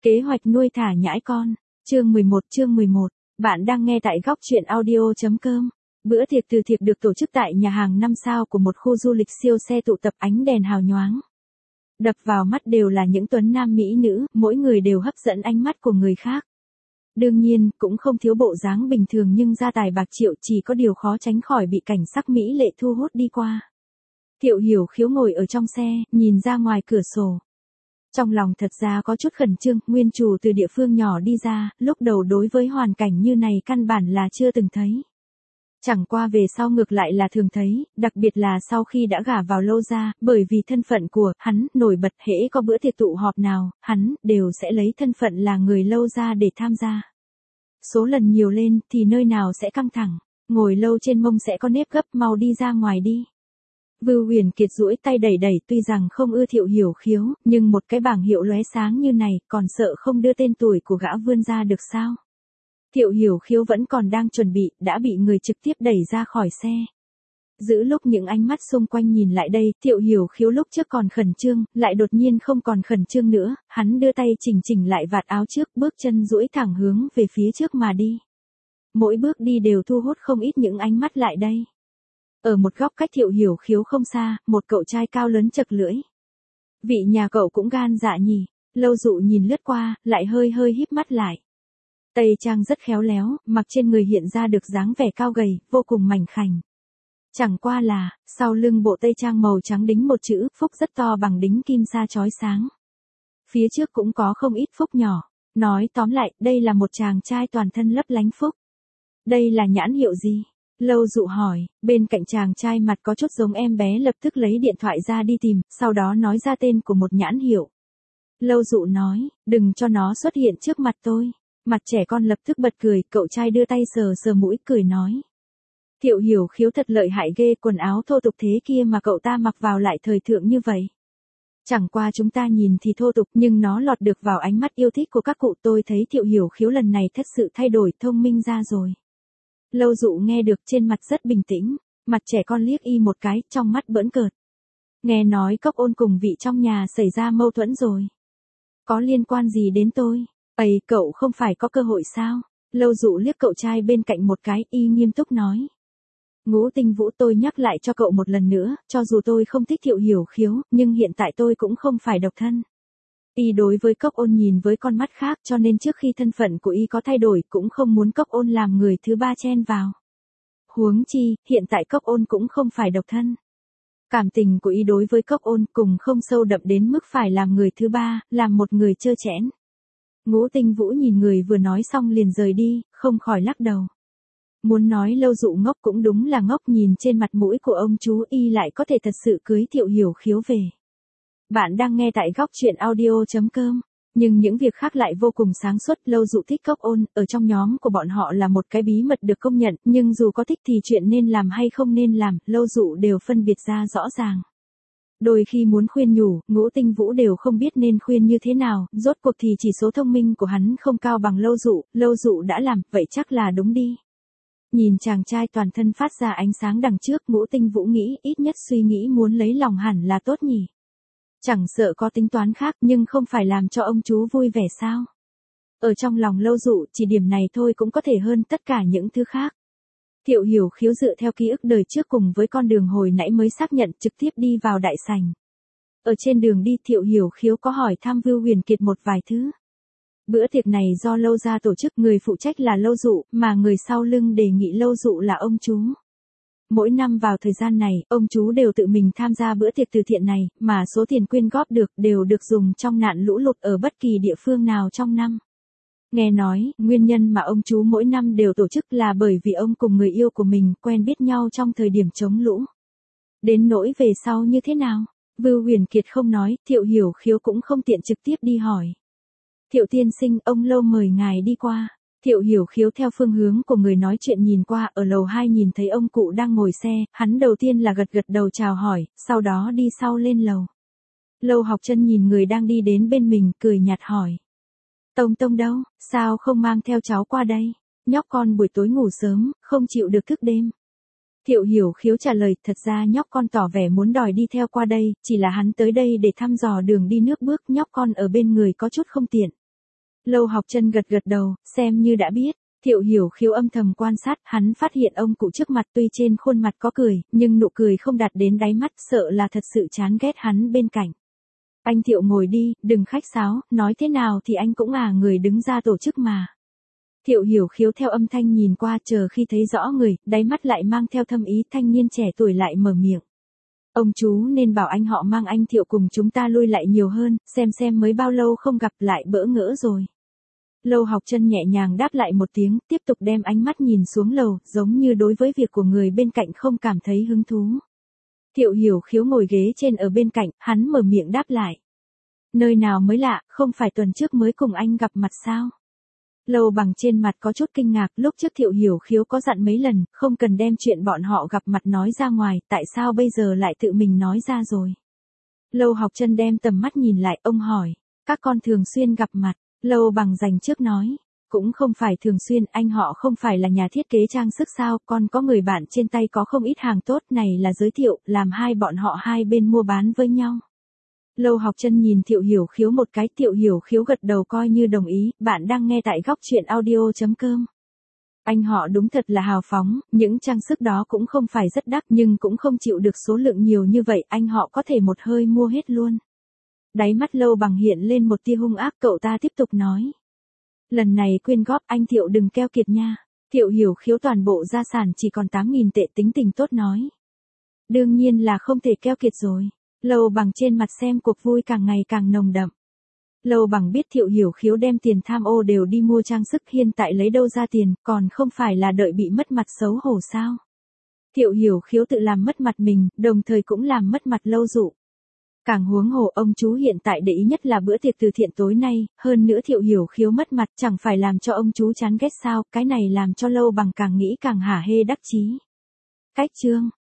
Kế hoạch nuôi thả nhãi con. Chương 11. Bạn đang nghe tại góc truyện audio.com. Bữa tiệc từ thiệp được tổ chức tại nhà hàng 5 sao của một khu du lịch siêu xe tụ tập ánh đèn hào nhoáng. Đập vào mắt đều là những tuấn nam mỹ nữ, mỗi người đều hấp dẫn ánh mắt của người khác. Đương nhiên, cũng không thiếu bộ dáng bình thường nhưng gia tài bạc triệu, chỉ có điều khó tránh khỏi bị cảnh sắc mỹ lệ thu hút đi qua. Thiệu Hiểu Khiếu ngồi ở trong xe, nhìn ra ngoài cửa sổ. Trong lòng thật ra có chút khẩn trương, nguyên chủ từ địa phương nhỏ đi ra, lúc đầu đối với hoàn cảnh như này căn bản là chưa từng thấy. Chẳng qua về sau ngược lại là thường thấy, đặc biệt là sau khi đã gả vào Lâu gia, bởi vì thân phận của hắn nổi bật, hễ có bữa tiệc tụ họp nào, hắn đều sẽ lấy thân phận là người Lâu gia để tham gia. Số lần nhiều lên thì nơi nào sẽ căng thẳng, ngồi lâu trên mông sẽ có nếp gấp, mau đi ra ngoài đi. Vưu Huyền Kiệt duỗi tay đẩy đẩy, tuy rằng không ưa Thiệu Hiểu Khiếu, nhưng một cái bảng hiệu lóe sáng như này, còn sợ không đưa tên tuổi của gã vươn ra được sao? Thiệu Hiểu Khiếu vẫn còn đang chuẩn bị, đã bị người trực tiếp đẩy ra khỏi xe. Giữa lúc những ánh mắt xung quanh nhìn lại đây, Thiệu Hiểu Khiếu lúc trước còn khẩn trương, lại đột nhiên không còn khẩn trương nữa, hắn đưa tay chỉnh lại vạt áo trước, bước chân duỗi thẳng hướng về phía trước mà đi. Mỗi bước đi đều thu hút không ít những ánh mắt lại đây. Ở một góc cách Thiệu Hiểu Khiếu không xa, một cậu trai cao lớn chật lưỡi. Vị nhà cậu cũng gan dạ nhỉ. Lâu Dụ nhìn lướt qua, lại hơi híp mắt lại. Tây trang rất khéo léo, mặc trên người hiện ra được dáng vẻ cao gầy, vô cùng mảnh khảnh. Chẳng qua là, sau lưng bộ tây trang màu trắng đính một chữ phúc rất to bằng đính kim sa chói sáng. Phía trước cũng có không ít phúc nhỏ. Nói tóm lại, đây là một chàng trai toàn thân lấp lánh phúc. Đây là nhãn hiệu gì? Lâu Dụ hỏi, bên cạnh chàng trai mặt có chút giống em bé lập tức lấy điện thoại ra đi tìm, sau đó nói ra tên của một nhãn hiệu. Lâu Dụ nói, đừng cho nó xuất hiện trước mặt tôi. Mặt trẻ con lập tức bật cười, cậu trai đưa tay sờ mũi cười nói. Thiệu Hiểu Khiếu thật lợi hại ghê, quần áo thô tục thế kia mà cậu ta mặc vào lại thời thượng như vậy. Chẳng qua chúng ta nhìn thì thô tục nhưng nó lọt được vào ánh mắt yêu thích của các cụ, tôi thấy Thiệu Hiểu Khiếu lần này thật sự thay đổi, thông minh ra rồi. Lâu Dụ nghe được trên mặt rất bình tĩnh, mặt trẻ con liếc y một cái, trong mắt bỡn cợt. Nghe nói Cốc Ôn cùng vị trong nhà xảy ra mâu thuẫn rồi. Có liên quan gì đến tôi? Ây, cậu không phải có cơ hội sao? Lâu Dụ liếc cậu trai bên cạnh một cái, y nghiêm túc nói. Ngũ Tinh Vũ, tôi nhắc lại cho cậu một lần nữa, cho dù tôi không thích Thiệu Hiểu Khiếu, nhưng hiện tại tôi cũng không phải độc thân. Y đối với Cốc Ôn nhìn với con mắt khác, cho nên trước khi thân phận của y có thay đổi cũng không muốn Cốc Ôn làm người thứ ba chen vào. Huống chi, hiện tại Cốc Ôn cũng không phải độc thân. Cảm tình của y đối với Cốc Ôn cùng không sâu đậm đến mức phải làm người thứ ba, làm một người trơ trẽn. Ngũ Tinh Vũ nhìn người vừa nói xong liền rời đi, không khỏi lắc đầu. Muốn nói Lâu Dụ ngốc cũng đúng là ngốc, nhìn trên mặt mũi của ông chú y lại có thể thật sự cưới Thiệu Hiểu Khiếu về. Bạn đang nghe tại góc truyện audio.com. Nhưng những việc khác lại vô cùng sáng suốt. Lâu Dụ thích Cốc Ôn, ở trong nhóm của bọn họ là một cái bí mật được công nhận, nhưng dù có thích thì chuyện nên làm hay không nên làm, Lâu Dụ đều phân biệt ra rõ ràng. Đôi khi muốn khuyên nhủ, Ngũ Tinh Vũ đều không biết nên khuyên như thế nào, rốt cuộc thì chỉ số thông minh của hắn không cao bằng Lâu Dụ đã làm, vậy chắc là đúng đi. Nhìn chàng trai toàn thân phát ra ánh sáng đằng trước, Ngũ Tinh Vũ nghĩ, ít nhất suy nghĩ muốn lấy lòng hẳn là tốt nhỉ. Chẳng sợ có tính toán khác, nhưng không phải làm cho ông chú vui vẻ sao? Ở trong lòng Lâu Dụ, chỉ điểm này thôi cũng có thể hơn tất cả những thứ khác. Thiệu Hiểu Khiếu dựa theo ký ức đời trước cùng với con đường hồi nãy mới xác nhận, trực tiếp đi vào đại sảnh. Ở trên đường đi, Thiệu Hiểu Khiếu có hỏi thăm Vưu Huyền Kiệt một vài thứ. Bữa tiệc này do Lâu gia tổ chức, người phụ trách là Lâu Dụ, mà người sau lưng đề nghị Lâu Dụ là ông chú. Mỗi năm vào thời gian này, ông chú đều tự mình tham gia bữa tiệc từ thiện này, mà số tiền quyên góp được đều được dùng trong nạn lũ lụt ở bất kỳ địa phương nào trong năm. Nghe nói, nguyên nhân mà ông chú mỗi năm đều tổ chức là bởi vì ông cùng người yêu của mình quen biết nhau trong thời điểm chống lũ. Đến nỗi về sau như thế nào? Vưu Huyền Kiệt không nói, Thiệu Hiểu Khiếu cũng không tiện trực tiếp đi hỏi. Thiệu tiên sinh, ông Lâu mời ngài đi qua. Thiệu Hiểu Khiếu theo phương hướng của người nói chuyện nhìn qua, ở lầu 2 nhìn thấy ông cụ đang ngồi xe, hắn đầu tiên là gật đầu chào hỏi, sau đó đi sau lên lầu. Lâu Học Chân nhìn người đang đi đến bên mình, cười nhạt hỏi. Tông đâu, sao không mang theo cháu qua đây? Nhóc con buổi tối ngủ sớm, không chịu được thức đêm. Thiệu Hiểu Khiếu trả lời, thật ra nhóc con tỏ vẻ muốn đòi đi theo qua đây, chỉ là hắn tới đây để thăm dò đường đi nước bước, nhóc con ở bên người có chút không tiện. Lâu Học Chân gật gật đầu, xem như đã biết. Thiệu Hiểu Khiếu âm thầm quan sát, hắn phát hiện ông cụ trước mặt tuy trên khuôn mặt có cười, nhưng nụ cười không đạt đến đáy mắt, sợ là thật sự chán ghét hắn bên cạnh. Anh Thiệu ngồi đi, đừng khách sáo, nói thế nào thì anh cũng là người đứng ra tổ chức mà. Thiệu Hiểu Khiếu theo âm thanh nhìn qua, chờ khi thấy rõ người, đáy mắt lại mang theo thâm ý, thanh niên trẻ tuổi lại mở miệng. Ông chú nên bảo anh họ mang anh Thiệu cùng chúng ta lui lại nhiều hơn, xem mới bao lâu không gặp lại bỡ ngỡ rồi. Lâu Học Chân nhẹ nhàng đáp lại một tiếng, tiếp tục đem ánh mắt nhìn xuống lầu, giống như đối với việc của người bên cạnh không cảm thấy hứng thú. Thiệu Hiểu Khiếu ngồi ghế trên ở bên cạnh, hắn mở miệng đáp lại. Nơi nào mới lạ, không phải tuần trước mới cùng anh gặp mặt sao? Lâu Bằng trên mặt có chút kinh ngạc, lúc trước Thiệu Hiểu Khiếu có dặn mấy lần, không cần đem chuyện bọn họ gặp mặt nói ra ngoài, tại sao bây giờ lại tự mình nói ra rồi? Lâu Học Chân đem tầm mắt nhìn lại, ông hỏi, các con thường xuyên gặp mặt, Lâu Bằng dành trước nói, cũng không phải thường xuyên, anh họ không phải là nhà thiết kế trang sức sao, con có người bạn trên tay có không ít hàng tốt, này là giới thiệu, làm bọn họ hai bên mua bán với nhau. Lâu Học Chân nhìn Thiệu Hiểu Khiếu một cái, Thiệu Hiểu Khiếu gật đầu coi như đồng ý, bạn đang nghe tại góc truyện audio.com. Anh họ đúng thật là hào phóng, những trang sức đó cũng không phải rất đắt nhưng cũng không chịu được số lượng nhiều như vậy, anh họ có thể một hơi mua hết luôn. Đáy mắt Lâu Bằng hiện lên một tia hung ác, cậu ta tiếp tục nói. Lần này quyên góp anh Thiệu đừng keo kiệt nha. Thiệu Hiểu Khiếu toàn bộ gia sản chỉ còn 8.000 tệ, tính tình tốt nói. Đương nhiên là không thể keo kiệt rồi. Lâu Bằng trên mặt xem cuộc vui càng ngày càng nồng đậm. Lâu Bằng biết Thiệu Hiểu Khiếu đem tiền tham ô đều đi mua trang sức, hiện tại lấy đâu ra tiền, còn không phải là đợi bị mất mặt xấu hổ sao. Thiệu Hiểu Khiếu tự làm mất mặt mình, đồng thời cũng làm mất mặt Lâu Dụ. Càng huống hồ ông chú hiện tại để ý nhất là bữa tiệc từ thiện tối nay, hơn nữa Thiệu Hiểu Khiếu mất mặt chẳng phải làm cho ông chú chán ghét sao, cái này làm cho Lâu Bằng càng nghĩ càng hả hê đắc chí. Cách chương.